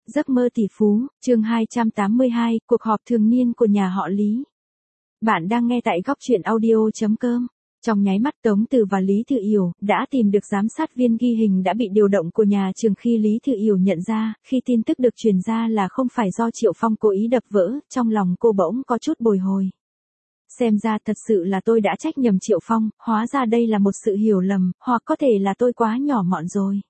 Giấc mơ tỷ phú, chương 282, cuộc họp thường niên của nhà họ Lý. Bạn đang nghe tại góc truyện audio.com. Trong nháy mắt Tống Từ và Lý Thư Yểu đã tìm được giám sát viên ghi hình đã bị điều động của nhà trường khi Lý Thư Yểu nhận ra, khi tin tức được truyền ra là không phải do Triệu Phong cố ý đập vỡ, trong lòng cô bỗng có chút bồi hồi. Xem ra thật sự là tôi đã trách nhầm Triệu Phong, hóa ra đây là một sự hiểu lầm, hoặc có thể là tôi quá nhỏ mọn rồi.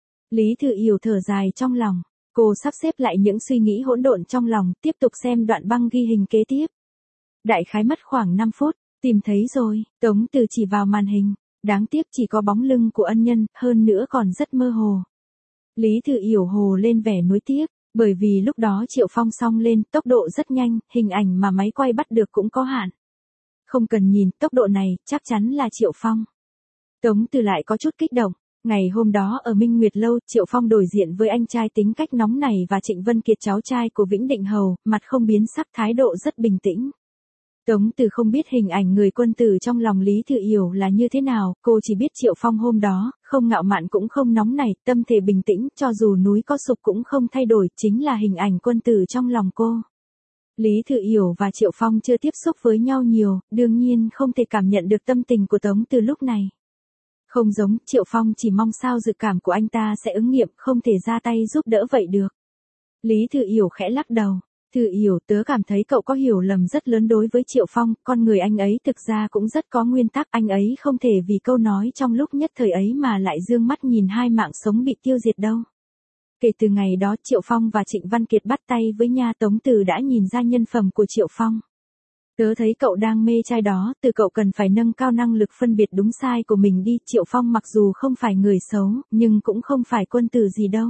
Lý Thư Yểu thở dài trong lòng. Cô sắp xếp lại những suy nghĩ hỗn độn trong lòng, tiếp tục xem đoạn băng ghi hình kế tiếp. Đại khái mất khoảng 5 phút, tìm thấy rồi, Tống Từ chỉ vào màn hình, đáng tiếc chỉ có bóng lưng của ân nhân, hơn nữa còn rất mơ hồ. Lý Thư Yểu hồ lên vẻ nuối tiếc, bởi vì lúc đó Triệu Phong xông lên, tốc độ rất nhanh, hình ảnh mà máy quay bắt được cũng có hạn. Không cần nhìn, tốc độ này, chắc chắn là Triệu Phong. Tống Từ lại có chút kích động. Ngày hôm đó ở Minh Nguyệt Lâu, Triệu Phong đối diện với anh trai tính cách nóng nảy và Trịnh Vân Kiệt cháu trai của Vĩnh Định Hầu, mặt không biến sắc, thái độ rất bình tĩnh. Tống Từ không biết hình ảnh người quân tử trong lòng Lý Thư Yểu là như thế nào, cô chỉ biết Triệu Phong hôm đó, không ngạo mạn cũng không nóng nảy, tâm thể bình tĩnh, cho dù núi có sụp cũng không thay đổi, chính là hình ảnh quân tử trong lòng cô. Lý Thư Yểu và Triệu Phong chưa tiếp xúc với nhau nhiều, đương nhiên không thể cảm nhận được tâm tình của Tống Từ lúc này. Không giống, Triệu Phong chỉ mong sao dự cảm của anh ta sẽ ứng nghiệm, không thể ra tay giúp đỡ vậy được. Lý Thư Yểu khẽ lắc đầu. Thư Yểu, tớ cảm thấy cậu có hiểu lầm rất lớn đối với Triệu Phong, con người anh ấy thực ra cũng rất có nguyên tắc, anh ấy không thể vì câu nói trong lúc nhất thời ấy mà lại dương mắt nhìn hai mạng sống bị tiêu diệt đâu. Kể từ ngày đó Triệu Phong và Trịnh Văn Kiệt bắt tay với nha, Tống Từ đã nhìn ra nhân phẩm của Triệu Phong. Tớ thấy cậu đang mê trai đó, từ cậu cần phải nâng cao năng lực phân biệt đúng sai của mình đi. Triệu Phong mặc dù không phải người xấu, nhưng cũng không phải quân tử gì đâu.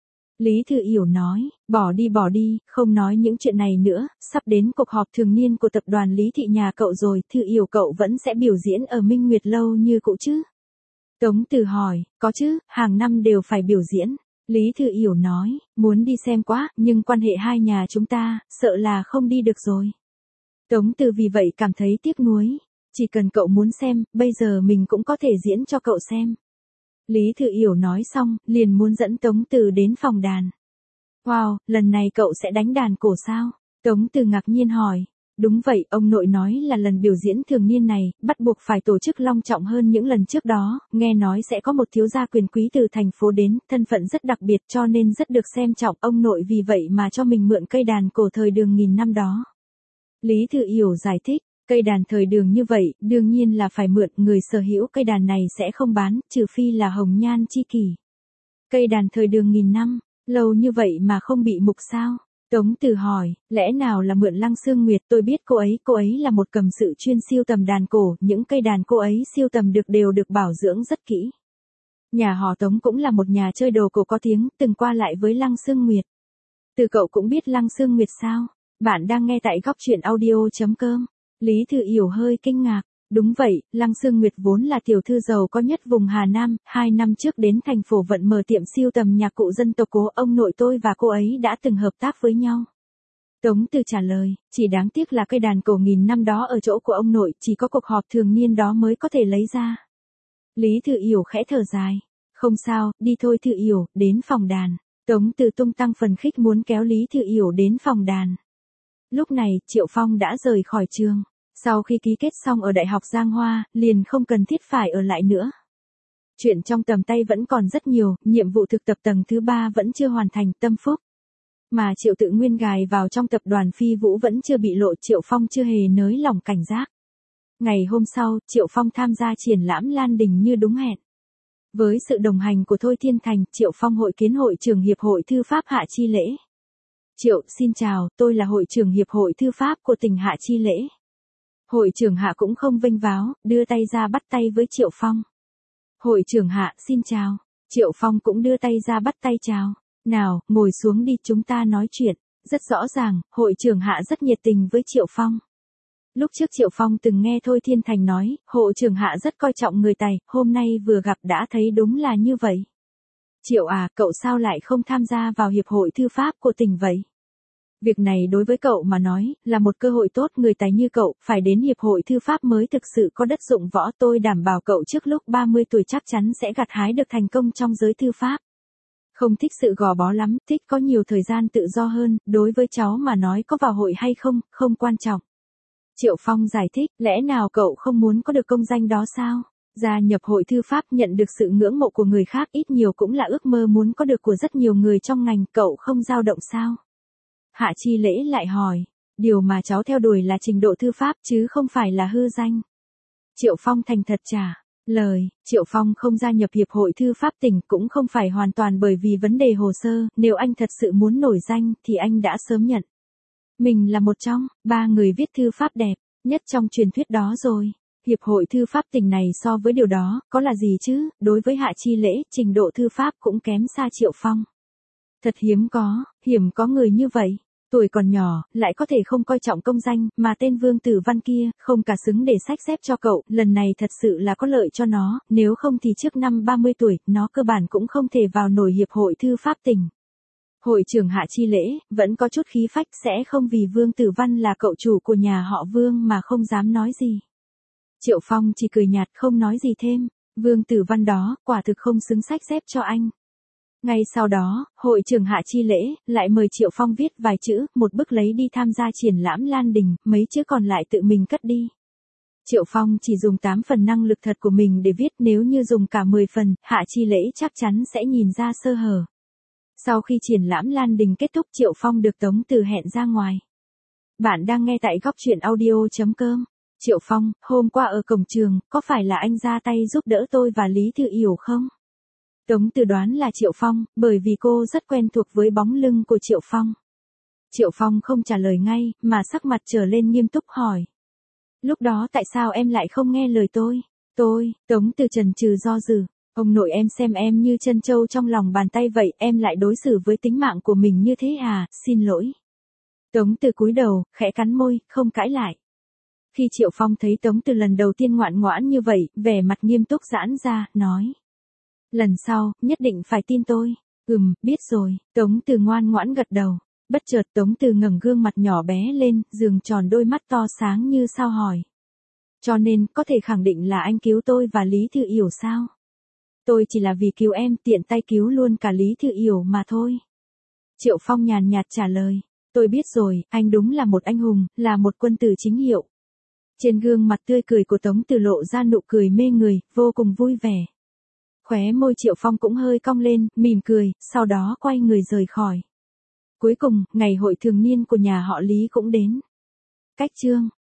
Lý Thư Yểu nói, bỏ đi, không nói những chuyện này nữa, sắp đến cuộc họp thường niên của tập đoàn Lý Thị nhà cậu rồi, Thư Yểu cậu vẫn sẽ biểu diễn ở Minh Nguyệt Lâu như cũ chứ? Tống Từ hỏi, có chứ, hàng năm đều phải biểu diễn. Lý Thư Yểu nói, muốn đi xem quá, nhưng quan hệ hai nhà chúng ta, sợ là không đi được rồi. Tống Từ vì vậy cảm thấy tiếc nuối. Chỉ cần cậu muốn xem, bây giờ mình cũng có thể diễn cho cậu xem. Lý Thư Yểu nói xong, liền muốn dẫn Tống Từ đến phòng đàn. Wow, lần này cậu sẽ đánh đàn cổ sao? Tống Từ ngạc nhiên hỏi. Đúng vậy, ông nội nói là lần biểu diễn thường niên này, bắt buộc phải tổ chức long trọng hơn những lần trước đó, nghe nói sẽ có một thiếu gia quyền quý từ thành phố đến, thân phận rất đặc biệt cho nên rất được xem trọng, ông nội vì vậy mà cho mình mượn cây đàn cổ thời Đường nghìn năm đó. Lý Thư Yểu giải thích, cây đàn thời Đường như vậy, đương nhiên là phải mượn, người sở hữu cây đàn này sẽ không bán, trừ phi là hồng nhan chi kỷ. Cây đàn thời Đường nghìn năm, lâu như vậy mà không bị mục sao? Tống Từ hỏi, lẽ nào là mượn Lăng Sương Nguyệt, tôi biết cô ấy là một cầm sự chuyên siêu tầm đàn cổ, những cây đàn cô ấy siêu tầm được đều được bảo dưỡng rất kỹ. Nhà họ Tống cũng là một nhà chơi đồ cổ có tiếng, từng qua lại với Lăng Sương Nguyệt. Từ cậu cũng biết Lăng Sương Nguyệt sao? Bạn đang nghe tại góc truyện audio.com. Lý Thư Yểu hơi kinh ngạc. Đúng vậy, Lăng Sương Nguyệt vốn là tiểu thư giàu có nhất vùng Hà Nam, 2 năm trước đến thành phố Vận mở tiệm siêu tầm nhạc cụ dân tộc Cố, ông nội tôi và cô ấy đã từng hợp tác với nhau. Tống Từ trả lời, chỉ đáng tiếc là cây đàn cổ nghìn năm đó ở chỗ của ông nội, chỉ có cuộc họp thường niên đó mới có thể lấy ra. Lý Thư Yểu khẽ thở dài. Không sao, đi thôi Thư Yểu, đến phòng đàn. Tống Từ tung tăng phần khích muốn kéo Lý Thư Yểu đến phòng đàn. Lúc này, Triệu Phong đã rời khỏi trường. Sau khi ký kết xong ở Đại học Giang Hoa, liền không cần thiết phải ở lại nữa. Chuyện trong tầm tay vẫn còn rất nhiều, nhiệm vụ thực tập tầng thứ 3 vẫn chưa hoàn thành, tâm phúc. Mà Triệu Tự Nguyên gài vào trong tập đoàn Phi Vũ vẫn chưa bị lộ, Triệu Phong chưa hề nới lỏng cảnh giác. Ngày hôm sau, Triệu Phong tham gia triển lãm Lan Đình như đúng hẹn. Với sự đồng hành của Thôi Thiên Thành, Triệu Phong hội kiến hội trưởng Hiệp hội Thư pháp Hạ Chi Lễ. Triệu, xin chào, tôi là hội trưởng Hiệp hội Thư pháp của tỉnh Hạ Chi Lễ. Hội trưởng Hạ cũng không vênh váo, đưa tay ra bắt tay với Triệu Phong. Hội trưởng Hạ, xin chào. Triệu Phong cũng đưa tay ra bắt tay chào. Nào, ngồi xuống đi, chúng ta nói chuyện. Rất rõ ràng, hội trưởng Hạ rất nhiệt tình với Triệu Phong. Lúc trước Triệu Phong từng nghe Thôi Thiên Thành nói, hội trưởng Hạ rất coi trọng người Tài, hôm nay vừa gặp đã thấy đúng là như vậy. Triệu à, cậu sao lại không tham gia vào Hiệp hội Thư pháp của tỉnh vậy? Việc này đối với cậu mà nói, là một cơ hội tốt, người tài như cậu, phải đến Hiệp hội Thư pháp mới thực sự có đất dụng võ, tôi đảm bảo cậu trước lúc 30 tuổi chắc chắn sẽ gặt hái được thành công trong giới thư pháp. Không thích sự gò bó lắm, thích có nhiều thời gian tự do hơn, đối với cháu mà nói có vào hội hay không, không quan trọng. Triệu Phong giải thích, lẽ nào cậu không muốn có được công danh đó sao? Gia nhập hội thư pháp nhận được sự ngưỡng mộ của người khác ít nhiều cũng là ước mơ muốn có được của rất nhiều người trong ngành, cậu không dao động sao? Hạ Chi Lễ lại hỏi, điều mà cháu theo đuổi là trình độ thư pháp chứ không phải là hư danh. Triệu Phong thành thật trả lời, Triệu Phong không gia nhập Hiệp hội Thư pháp tỉnh cũng không phải hoàn toàn bởi vì vấn đề hồ sơ, nếu anh thật sự muốn nổi danh thì anh đã sớm nhận. Mình là một trong 3 người viết thư pháp đẹp nhất trong truyền thuyết đó rồi. Hiệp hội Thư pháp tỉnh này so với điều đó, có là gì chứ, đối với Hạ Chi Lễ, trình độ thư pháp cũng kém xa Triệu Phong. Thật hiếm có người như vậy. Tuổi còn nhỏ, lại có thể không coi trọng công danh, mà tên Vương Tử Văn kia, không cả xứng để sách xếp cho cậu, lần này thật sự là có lợi cho nó, nếu không thì trước năm 30 tuổi, nó cơ bản cũng không thể vào nổi Hiệp hội Thư pháp tỉnh. Hội trưởng Hạ Chi Lễ, vẫn có chút khí phách sẽ không vì Vương Tử Văn là cậu chủ của nhà họ Vương mà không dám nói gì. Triệu Phong chỉ cười nhạt không nói gì thêm, Vương Tử Văn đó, quả thực không xứng sách xếp cho anh. Ngay sau đó, hội trưởng Hạ Chi Lễ, lại mời Triệu Phong viết vài chữ, một bức lấy đi tham gia triển lãm Lan Đình, mấy chữ còn lại tự mình cất đi. Triệu Phong chỉ dùng 8 phần năng lực thật của mình để viết, nếu như dùng cả 10 phần, Hạ Chi Lễ chắc chắn sẽ nhìn ra sơ hở. Sau khi triển lãm Lan Đình kết thúc, Triệu Phong được Tống Từ hẹn ra ngoài. Bạn đang nghe tại góc truyện audio.com. Triệu Phong, hôm qua ở cổng trường, có phải là anh ra tay giúp đỡ tôi và Lý Thư Yểu không? Tống Từ đoán là Triệu Phong, bởi vì cô rất quen thuộc với bóng lưng của Triệu Phong. Triệu Phong không trả lời ngay, mà sắc mặt trở lên nghiêm túc hỏi. Lúc đó tại sao em lại không nghe lời tôi? Tống Từ chần chừ do dự. Ông nội em xem em như chân trâu trong lòng bàn tay vậy, em lại đối xử với tính mạng của mình như thế à, xin lỗi. Tống Từ cúi đầu, khẽ cắn môi, không cãi lại. Khi Triệu Phong thấy Tống Từ lần đầu tiên ngoan ngoãn như vậy, vẻ mặt nghiêm túc giãn ra, nói. Lần sau, nhất định phải tin tôi. Biết rồi, Tống Từ ngoan ngoãn gật đầu. Bất chợt Tống Từ ngẩng gương mặt nhỏ bé lên, giường tròn đôi mắt to sáng như sao hỏi. Cho nên, có thể khẳng định là anh cứu tôi và Lý Thư Yểu sao? Tôi chỉ là vì cứu em, tiện tay cứu luôn cả Lý Thư Yểu mà thôi. Triệu Phong nhàn nhạt trả lời. Tôi biết rồi, anh đúng là một anh hùng, là một quân tử chính hiệu. Trên gương mặt tươi cười của Tống Từ lộ ra nụ cười mê người, vô cùng vui vẻ. Khóe môi Triệu Phong cũng hơi cong lên, mỉm cười, sau đó quay người rời khỏi. Cuối cùng, ngày hội thường niên của nhà họ Lý cũng đến. Cách chương